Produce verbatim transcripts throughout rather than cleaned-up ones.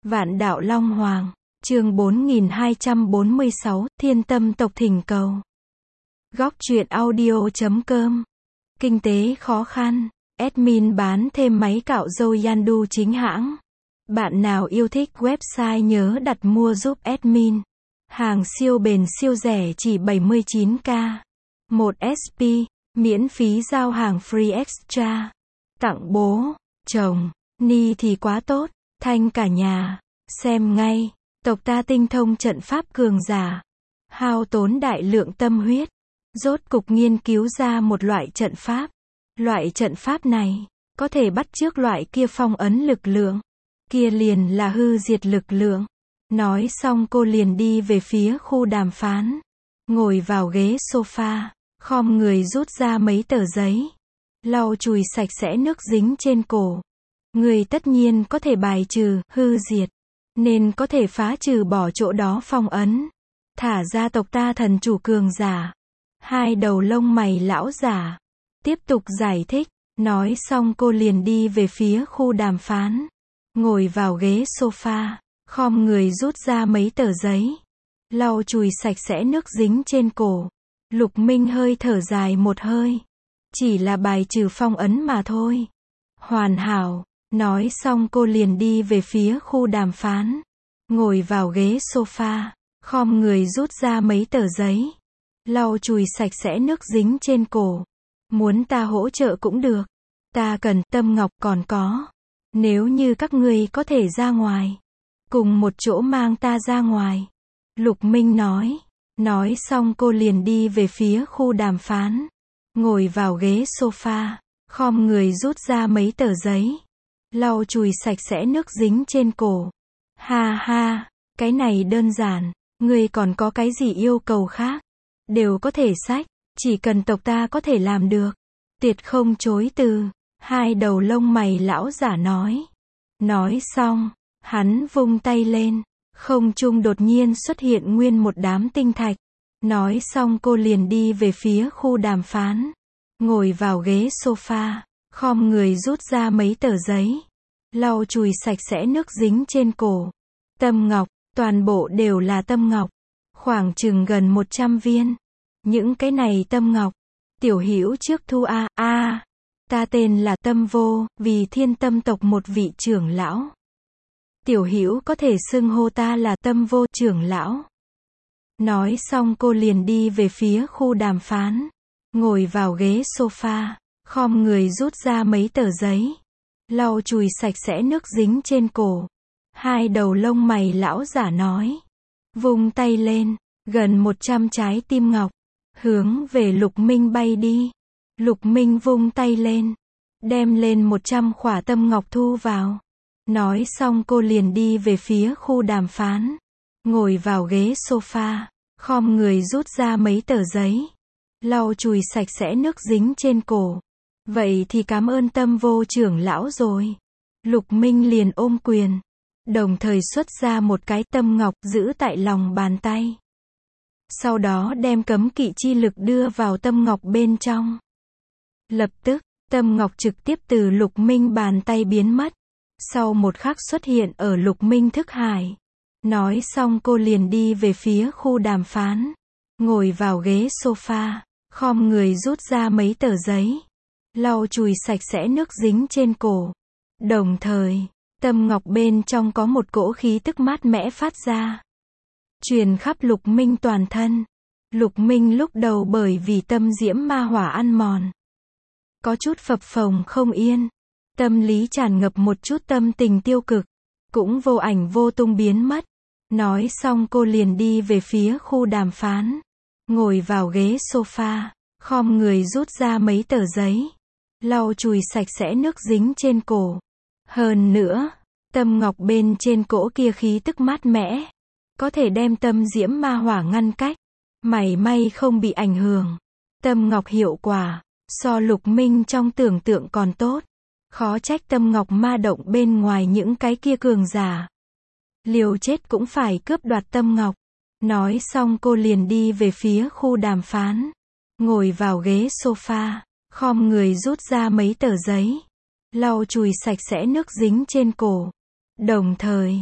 Vạn đạo Long Hoàng, chương bốn nghìn hai trăm bốn mươi sáu, Thiên Tâm tộc thỉnh cầu. Góc truyện audio chấm com. Kinh tế khó khăn, admin bán thêm máy cạo râu Yandu chính hãng. Bạn nào yêu thích website nhớ đặt mua giúp admin. Hàng siêu bền siêu rẻ chỉ bảy mươi chín k. một ét pê, miễn phí giao hàng free extra. Tặng bố, chồng, ni thì quá tốt, thanh cả nhà. Xem ngay, tộc ta tinh thông trận pháp cường giả. Hao tốn đại lượng tâm huyết. Rốt cục nghiên cứu ra một loại trận pháp. Loại trận pháp này, có thể bắt chước loại kia phong ấn lực lượng. Kia liền là hư diệt lực lượng. Nói xong cô liền đi về phía khu đàm phán. Ngồi vào ghế sofa, khom người rút ra mấy tờ giấy. Lau chùi sạch sẽ nước dính trên cổ. Người tất nhiên có thể bài trừ, hư diệt. Nên có thể phá trừ bỏ chỗ đó phong ấn. Thả ra tộc ta thần chủ cường giả. Hai đầu lông mày lão giả. Tiếp tục giải thích. Nói xong cô liền đi về phía khu đàm phán. Ngồi vào ghế sofa, khom người rút ra mấy tờ giấy. Lau chùi sạch sẽ nước dính trên cổ. Lục Minh hơi thở dài một hơi. Chỉ là bài trừ phong ấn mà thôi. Hoàn hảo. Nói xong cô liền đi về phía khu đàm phán. Ngồi vào ghế sofa, khom người rút ra mấy tờ giấy. Lau chùi sạch sẽ nước dính trên cổ. Muốn ta hỗ trợ cũng được. Ta cần tâm ngọc còn có. Nếu như các ngươi có thể ra ngoài. Cùng một chỗ mang ta ra ngoài. Lục Minh nói. Nói xong cô liền đi về phía khu đàm phán. Ngồi vào ghế sofa, khom người rút ra mấy tờ giấy. Lau chùi sạch sẽ nước dính trên cổ. Ha ha, cái này đơn giản, ngươi còn có cái gì yêu cầu khác? Đều có thể xách, chỉ cần tộc ta có thể làm được. Tuyệt không chối từ, hai đầu lông mày lão giả nói. Nói xong, hắn vung tay lên, không trung đột nhiên xuất hiện nguyên một đám tinh thạch. Nói xong cô liền đi về phía khu đàm phán. Ngồi vào ghế sofa, khom người rút ra mấy tờ giấy. Lau chùi sạch sẽ nước dính trên cổ. Tâm ngọc, toàn bộ đều là tâm ngọc. Khoảng chừng gần một trăm viên. Những cái này tâm ngọc. Tiểu Hữu trước thu a a. Ta tên là Tâm Vô, vì Thiên Tâm tộc một vị trưởng lão. Tiểu Hữu có thể xưng hô ta là Tâm Vô trưởng lão. Nói xong cô liền đi về phía khu đàm phán. Ngồi vào ghế sofa, khom người rút ra mấy tờ giấy. Lau chùi sạch sẽ nước dính trên cổ. Hai đầu lông mày lão giả nói. Vung tay lên, gần một trăm trái tim ngọc. Hướng về Lục Minh bay đi. Lục Minh vung tay lên. Đem lên một trăm khỏa tâm ngọc thu vào. Nói xong cô liền đi về phía khu đàm phán. Ngồi vào ghế sofa, khom người rút ra mấy tờ giấy. Lau chùi sạch sẽ nước dính trên cổ. Vậy thì cảm ơn Tâm Vô trưởng lão rồi. Lục Minh liền ôm quyền. Đồng thời xuất ra một cái tâm ngọc giữ tại lòng bàn tay. Sau đó đem cấm kỵ chi lực đưa vào tâm ngọc bên trong. Lập tức, tâm ngọc trực tiếp từ Lục Minh bàn tay biến mất. Sau một khắc xuất hiện ở Lục Minh thức hải. Nói xong cô liền đi về phía khu đàm phán. Ngồi vào ghế sofa, khom người rút ra mấy tờ giấy. Lau chùi sạch sẽ nước dính trên cổ. Đồng thời, tâm ngọc bên trong có một cỗ khí tức mát mẻ phát ra. Truyền khắp Lục Minh toàn thân. Lục Minh lúc đầu bởi vì tâm diễm ma hỏa ăn mòn. Có chút phập phồng không yên. Tâm lý tràn ngập một chút tâm tình tiêu cực. Cũng vô ảnh vô tung biến mất. Nói xong cô liền đi về phía khu đàm phán. Ngồi vào ghế sofa, khom người rút ra mấy tờ giấy. Lau chùi sạch sẽ nước dính trên cổ. Hơn nữa, tâm ngọc bên trên cỗ kia khí tức mát mẻ. Có thể đem tâm diễm ma hỏa ngăn cách. Mảy may không bị ảnh hưởng. Tâm ngọc hiệu quả, so Lục Minh trong tưởng tượng còn tốt. Khó trách tâm ngọc ma động bên ngoài những cái kia cường giả. Liều chết cũng phải cướp đoạt tâm ngọc. Nói xong cô liền đi về phía khu đàm phán. Ngồi vào ghế sofa, khom người rút ra mấy tờ giấy. Lau chùi sạch sẽ nước dính trên cổ. Đồng thời,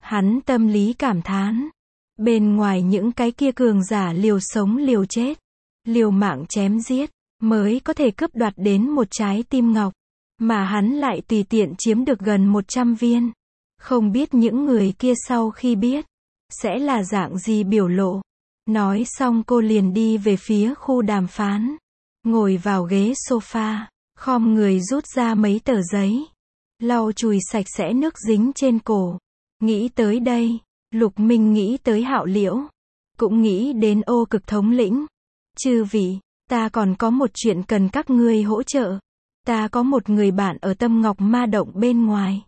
Hắn tâm lý cảm thán. Bên ngoài những cái kia cường giả liều sống liều chết, liều mạng chém giết, mới có thể cướp đoạt đến một trái tim ngọc. Mà hắn lại tùy tiện chiếm được gần một trăm viên. Không biết những người kia sau khi biết, sẽ là dạng gì biểu lộ. Nói xong cô liền đi về phía khu đàm phán. Ngồi vào ghế sofa, khom người rút ra mấy tờ giấy. Lau chùi sạch sẽ nước dính trên cổ. Nghĩ tới đây, Lục Minh nghĩ tới Hạo Liễu. Cũng nghĩ đến Ô Cực thống lĩnh. Chư vị, ta còn có một chuyện cần các ngươi hỗ trợ. Ta có một người bạn ở Tâm Ngọc Ma Động bên ngoài.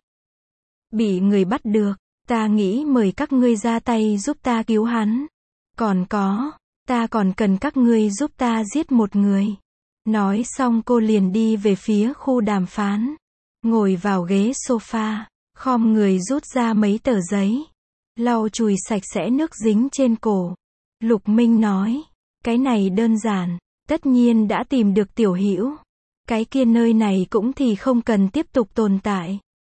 Bị người bắt được, ta nghĩ mời các ngươi ra tay giúp ta cứu hắn. Còn có, ta còn cần các ngươi giúp ta giết một người. Nói xong cô liền đi về phía khu đàm phán. Ngồi vào ghế sofa, khom người rút ra mấy tờ giấy. Lau chùi sạch sẽ nước dính trên cổ. Lục Minh nói, cái này đơn giản, tất nhiên đã tìm được Tiểu Hữu. Cái kia nơi này cũng thì không cần tiếp tục tồn tại.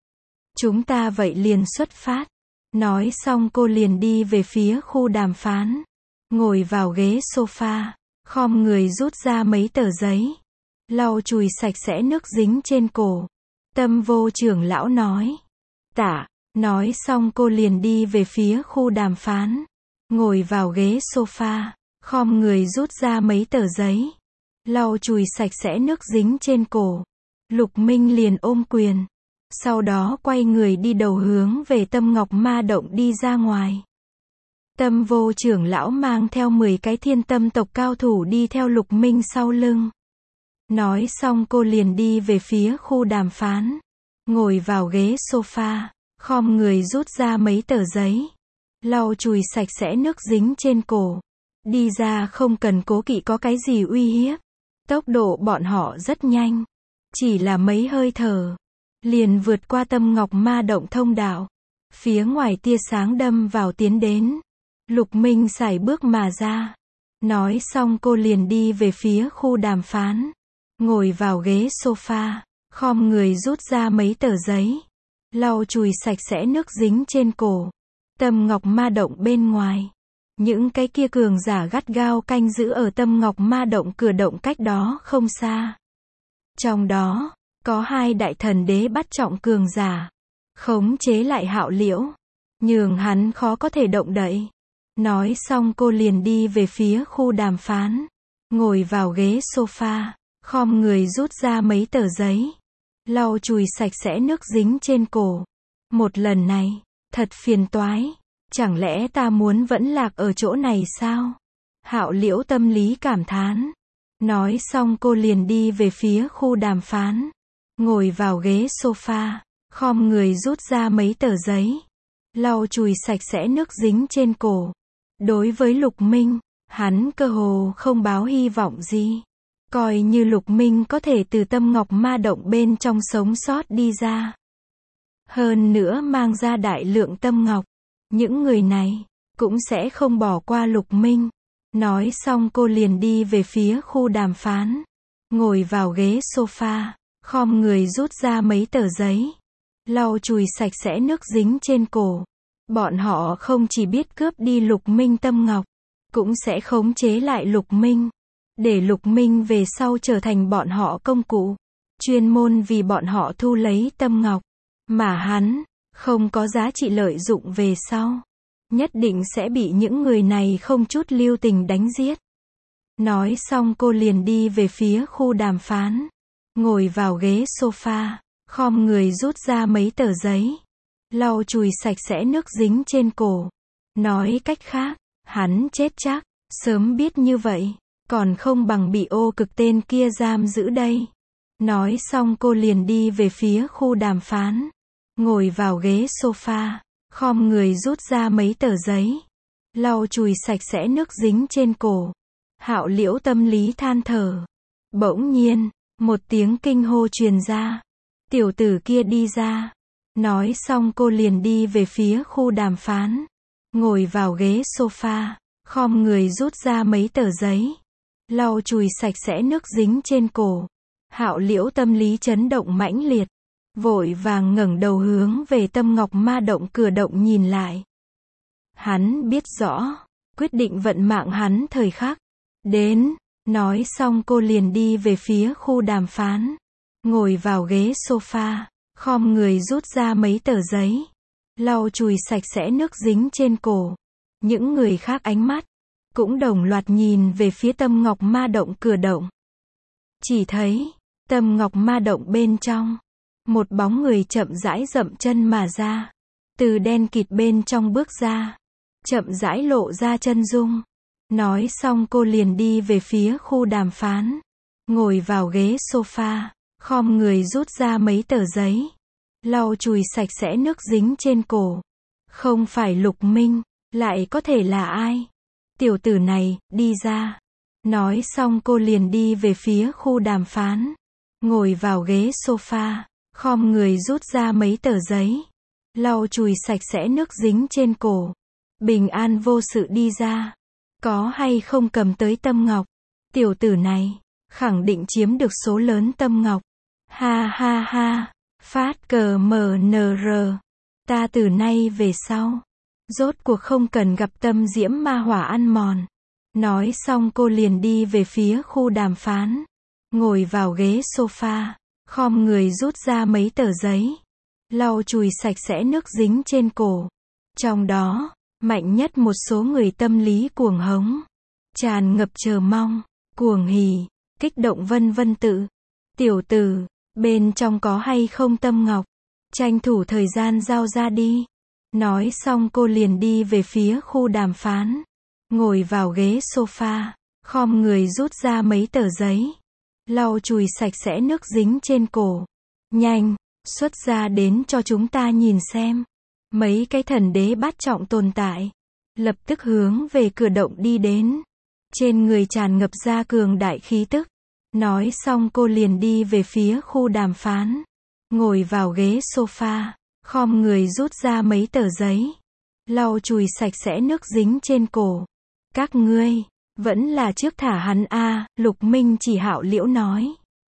Chúng ta vậy liền xuất phát. Nói xong cô liền đi về phía khu đàm phán. Ngồi vào ghế sofa, khom người rút ra mấy tờ giấy. Lau chùi sạch sẽ nước dính trên cổ. Tâm Vô trưởng lão nói. Tạ, nói xong cô liền đi về phía khu đàm phán. Ngồi vào ghế sofa, khom người rút ra mấy tờ giấy. Lau chùi sạch sẽ nước dính trên cổ. Lục Minh liền ôm quyền. Sau đó quay người đi đầu hướng về Tâm Ngọc Ma Động đi ra ngoài. Tâm Vô trưởng lão mang theo mười cái thiên tâm tộc cao thủ đi theo Lục Minh sau lưng. Nói xong cô liền đi về phía khu đàm phán. Ngồi vào ghế sofa, khom người rút ra mấy tờ giấy. Lau chùi sạch sẽ nước dính trên cổ. Đi ra không cần cố kỵ có cái gì uy hiếp. Tốc độ bọn họ rất nhanh. Chỉ là mấy hơi thở. Liền vượt qua Tâm Ngọc Ma Động thông đạo. Phía ngoài tia sáng đâm vào tiến đến. Lục Minh sải bước mà ra. Nói xong cô liền đi về phía khu đàm phán. Ngồi vào ghế sofa, khom người rút ra mấy tờ giấy. Lau chùi sạch sẽ nước dính trên cổ. Tâm Ngọc Ma Động bên ngoài. Những cái kia cường giả gắt gao canh giữ ở Tâm Ngọc Ma Động cửa động cách đó không xa. Trong đó, có hai đại thần đế bắt trọng cường giả. Khống chế lại Hạo Liễu. Nhường hắn khó có thể động đậy. Nói xong cô liền đi về phía khu đàm phán. Ngồi vào ghế sofa, khom người rút ra mấy tờ giấy. Lau chùi sạch sẽ nước dính trên cổ. Một lần này, thật phiền toái. Chẳng lẽ ta muốn vẫn lạc ở chỗ này sao? Hạo Liễu tâm lý cảm thán. Nói xong cô liền đi về phía khu đàm phán. Ngồi vào ghế sofa, khom người rút ra mấy tờ giấy. Lau chùi sạch sẽ nước dính trên cổ. Đối với Lục Minh, hắn cơ hồ không báo hy vọng gì. Coi như Lục Minh có thể từ Tâm Ngọc Ma Động bên trong sống sót đi ra. Hơn nữa mang ra đại lượng tâm ngọc. Những người này, cũng sẽ không bỏ qua Lục Minh. Nói xong cô liền đi về phía khu đàm phán. Ngồi vào ghế sofa, khom người rút ra mấy tờ giấy. Lau chùi sạch sẽ nước dính trên cổ. Bọn họ không chỉ biết cướp đi Lục Minh tâm ngọc, cũng sẽ khống chế lại Lục Minh. Để Lục Minh về sau trở thành bọn họ công cụ. Chuyên môn vì bọn họ thu lấy tâm ngọc. Mà hắn, không có giá trị lợi dụng về sau. Nhất định sẽ bị những người này không chút lưu tình đánh giết. Nói xong cô liền đi về phía khu đàm phán. Ngồi vào ghế sofa, khom người rút ra mấy tờ giấy. Lau chùi sạch sẽ nước dính trên cổ. Nói cách khác, hắn chết chắc. Sớm biết như vậy, còn không bằng bị Ô Cực tên kia giam giữ đây. Nói xong cô liền đi về phía khu đàm phán. Ngồi vào ghế sofa, khom người rút ra mấy tờ giấy. Lau chùi sạch sẽ nước dính trên cổ. Hạo Liễu tâm lý than thở. Bỗng nhiên, một tiếng kinh hô truyền ra. Tiểu tử kia đi ra. Nói xong cô liền đi về phía khu đàm phán. Ngồi vào ghế sofa, khom người rút ra mấy tờ giấy. Lau chùi sạch sẽ nước dính trên cổ. Hạo Liễu tâm lý chấn động mãnh liệt. vội vàng ngẩng đầu hướng về Tâm Ngọc Ma Động cửa động nhìn lại. Hắn biết rõ, quyết định vận mạng hắn thời khắc đến, nói xong cô liền đi về phía khu đàm phán, ngồi vào ghế sofa, khom người rút ra mấy tờ giấy, lau chùi sạch sẽ nước dính trên cổ. Những người khác ánh mắt cũng đồng loạt nhìn về phía Tâm Ngọc Ma Động cửa động. Chỉ thấy Tâm Ngọc Ma Động bên trong, một bóng người chậm rãi dậm chân mà ra, từ đen kịt bên trong bước ra, chậm rãi lộ ra chân dung. Nói xong cô liền đi về phía khu đàm phán, ngồi vào ghế sofa, khom người rút ra mấy tờ giấy, lau chùi sạch sẽ nước dính trên cổ. Không phải Lục Minh, lại có thể là ai? Tiểu tử này, đi ra. Nói xong cô liền đi về phía khu đàm phán, ngồi vào ghế sofa, khom người rút ra mấy tờ giấy, lau chùi sạch sẽ nước dính trên cổ. Bình an vô sự đi ra. Có hay không cầm tới Tâm Ngọc? Tiểu tử này, khẳng định chiếm được số lớn Tâm Ngọc. Ha ha ha, phát cờ mờ nờ rờ. Ta từ nay về sau, rốt cuộc không cần gặp Tâm Diễm ma hỏa ăn mòn. Nói xong cô liền đi về phía khu đàm phán, ngồi vào ghế sofa, khom người rút ra mấy tờ giấy, lau chùi sạch sẽ nước dính trên cổ. Trong đó, mạnh nhất một số người tâm lý cuồng hống, tràn ngập chờ mong, cuồng hỉ, kích động vân vân tự. Tiểu tử, bên trong có hay không Tâm Ngọc? Tranh thủ thời gian giao ra đi. Nói xong cô liền đi về phía khu đàm phán, ngồi vào ghế sofa, khom người rút ra mấy tờ giấy, lau chùi sạch sẽ nước dính trên cổ. Nhanh, xuất ra đến cho chúng ta nhìn xem. Mấy cái thần đế bát trọng tồn tại, lập tức hướng về cửa động đi đến. Trên người tràn ngập ra cường đại khí tức. Nói xong cô liền đi về phía khu đàm phán, ngồi vào ghế sofa, khom người rút ra mấy tờ giấy, lau chùi sạch sẽ nước dính trên cổ. Các ngươi, vẫn là trước thả hắn a, Lục Minh chỉ Hạo Liễu nói.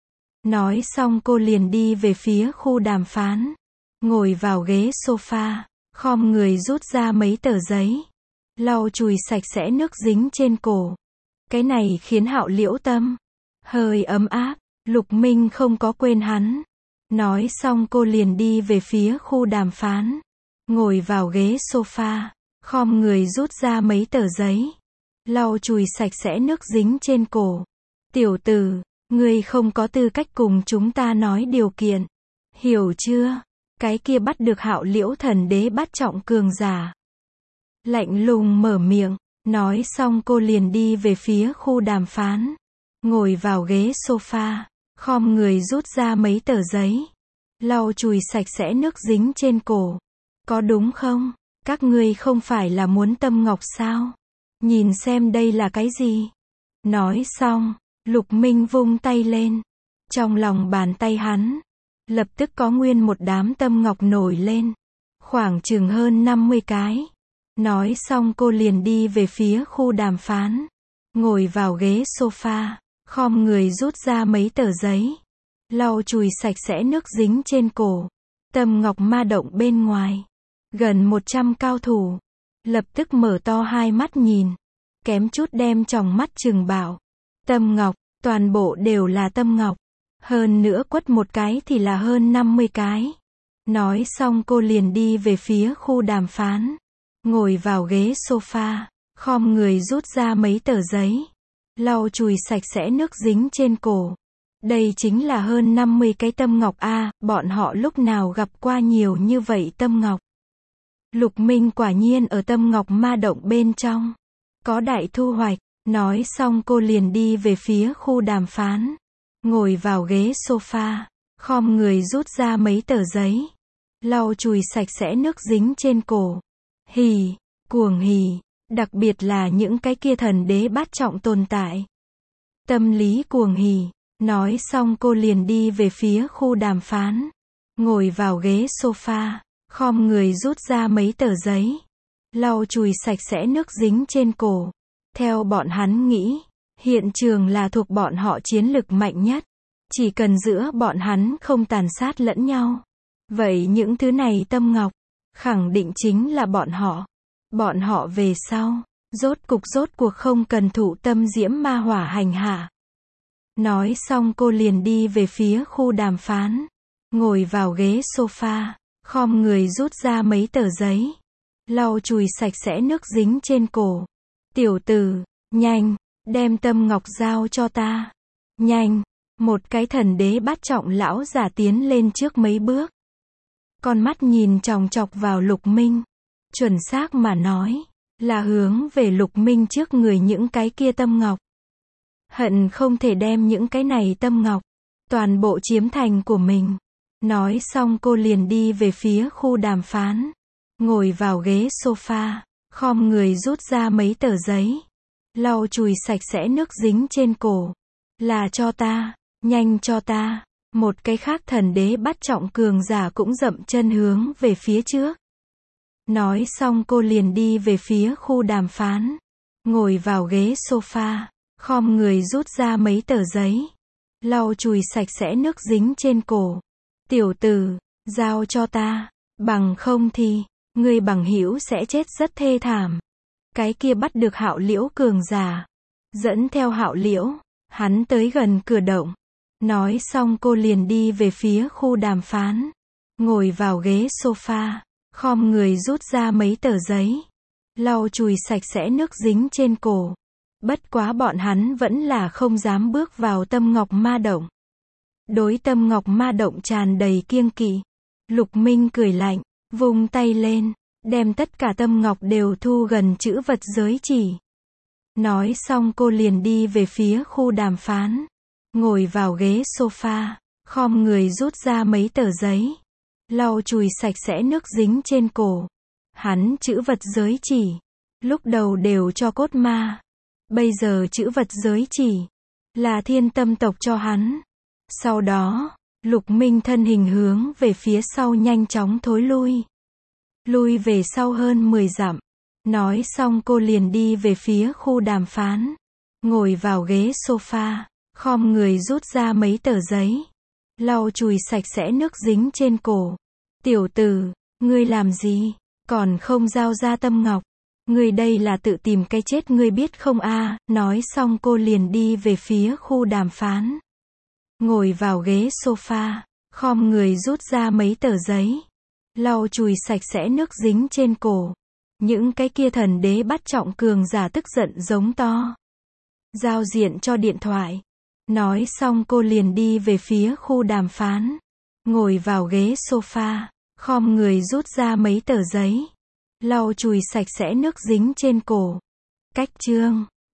Nói xong cô liền đi về phía khu đàm phán, ngồi vào ghế sofa, khom người rút ra mấy tờ giấy, lau chùi sạch sẽ nước dính trên cổ. Cái này khiến Hạo Liễu tâm hơi ấm áp, Lục Minh không có quên hắn. Nói xong cô liền đi về phía khu đàm phán, ngồi vào ghế sofa, khom người rút ra mấy tờ giấy, lau chùi sạch sẽ nước dính trên cổ. Tiểu tử, ngươi không có tư cách cùng chúng ta nói điều kiện, hiểu chưa? Cái kia bắt được Hạo Liễu thần đế bát trọng cường giả, lạnh lùng mở miệng. Nói xong cô liền đi về phía khu đàm phán, ngồi vào ghế sofa, khom người rút ra mấy tờ giấy, lau chùi sạch sẽ nước dính trên cổ. Có đúng không? Các ngươi không phải là muốn Tâm Ngọc sao? Nhìn xem đây là cái gì? Nói xong, Lục Minh vung tay lên. Trong lòng bàn tay hắn, lập tức có nguyên một đám Tâm Ngọc nổi lên. Khoảng chừng hơn năm mươi cái. Nói xong cô liền đi về phía khu đàm phán, ngồi vào ghế sofa, khom người rút ra mấy tờ giấy, lau chùi sạch sẽ nước dính trên cổ. Tâm Ngọc Ma Động bên ngoài, gần một trăm cao thủ, lập tức mở to hai mắt nhìn, kém chút đem tròng mắt trừng bảo. Tâm Ngọc, toàn bộ đều là Tâm Ngọc, hơn nữa quất một cái thì là hơn năm mươi cái. Nói xong cô liền đi về phía khu đàm phán, ngồi vào ghế sofa, khom người rút ra mấy tờ giấy, lau chùi sạch sẽ nước dính trên cổ. Đây chính là hơn năm mươi cái Tâm Ngọc a, bọn họ lúc nào gặp qua nhiều như vậy Tâm Ngọc. Lục Minh quả nhiên ở Tâm Ngọc Ma Động bên trong có đại thu hoạch. Nói xong cô liền đi về phía khu đàm phán, ngồi vào ghế sofa, khom người rút ra mấy tờ giấy, lau chùi sạch sẽ nước dính trên cổ. Hì, cuồng hỉ, đặc biệt là những cái kia thần đế bát trọng tồn tại. Tâm lý cuồng hỉ. Nói xong cô liền đi về phía khu đàm phán, ngồi vào ghế sofa, khom người rút ra mấy tờ giấy, lau chùi sạch sẽ nước dính trên cổ. Theo bọn hắn nghĩ, hiện trường là thuộc bọn họ chiến lực mạnh nhất. Chỉ cần giữa bọn hắn không tàn sát lẫn nhau, Vậy những thứ này Tâm Ngọc, khẳng định chính là bọn họ. Bọn họ về sau, rốt cục rốt cuộc không cần thụ tâm diễm ma hỏa hành hạ. Nói xong cô liền đi về phía khu đàm phán. Ngồi vào ghế sofa, khom người rút ra mấy tờ giấy. Lau chùi sạch sẽ nước dính trên cổ. Tiểu tử, nhanh, đem Tâm Ngọc giao cho ta. Nhanh, một cái thần đế bát trọng lão giả tiến lên trước mấy bước. Con mắt nhìn chòng chọc vào Lục Minh. Chuẩn xác mà nói, là hướng về Lục Minh trước người những cái kia Tâm Ngọc. Hận không thể đem những cái này Tâm Ngọc, toàn bộ chiếm thành của mình. Nói xong cô liền đi về phía khu đàm phán. Ngồi vào ghế sofa, khom người rút ra mấy tờ giấy. Lau chùi sạch sẽ nước dính trên cổ. Là cho ta, nhanh cho ta. Một cái khác thần đế bắt trọng cường giả cũng dậm chân hướng về phía trước. Nói xong cô liền đi về phía khu đàm phán. Ngồi vào ghế sofa, khom người rút ra mấy tờ giấy. Lau chùi sạch sẽ nước dính trên cổ. Tiểu tử, giao cho ta, bằng không thì, ngươi bằng hữu sẽ chết rất thê thảm. Cái kia bắt được Hạo Liễu cường giả. Dẫn theo Hạo Liễu, hắn tới gần cửa động. Nói xong cô liền đi về phía khu đàm phán. Ngồi vào ghế sofa, khom người rút ra mấy tờ giấy. Lau chùi sạch sẽ nước dính trên cổ. Bất quá bọn hắn vẫn là không dám bước vào Tâm Ngọc ma động. Đối Tâm Ngọc ma động tràn đầy kiêng kỵ. Lục Minh cười lạnh, vung tay lên, đem tất cả Tâm Ngọc đều thu gần chữ vật giới chỉ. Nói xong cô liền đi về phía khu đàm phán. Ngồi vào ghế sofa, khom người rút ra mấy tờ giấy. Lau chùi sạch sẽ nước dính trên cổ. Hắn chữ vật giới chỉ. Lúc đầu đều cho cốt ma. Bây giờ chữ vật giới chỉ. Là Thiên Tâm tộc cho hắn. Sau đó, Lục Minh thân hình hướng về phía sau nhanh chóng thối lui. Lui về sau hơn mười dặm. Nói xong cô liền đi về phía khu đàm phán. Ngồi vào ghế sofa, khom người rút ra mấy tờ giấy. Lau chùi sạch sẽ nước dính trên cổ. Tiểu tử, ngươi làm gì? Còn không giao ra Tâm Ngọc. Ngươi đây là tự tìm cái chết ngươi biết không a? Nói xong cô liền đi về phía khu đàm phán. Ngồi vào ghế sofa, khom người rút ra mấy tờ giấy. Lau chùi sạch sẽ nước dính trên cổ. Những cái kia thần đế bắt trọng cường giả tức giận giống to. Giao diện cho điện thoại. Nói xong cô liền đi về phía khu đàm phán. Ngồi vào ghế sofa, khom người rút ra mấy tờ giấy. Lau chùi sạch sẽ nước dính trên cổ. Cách chương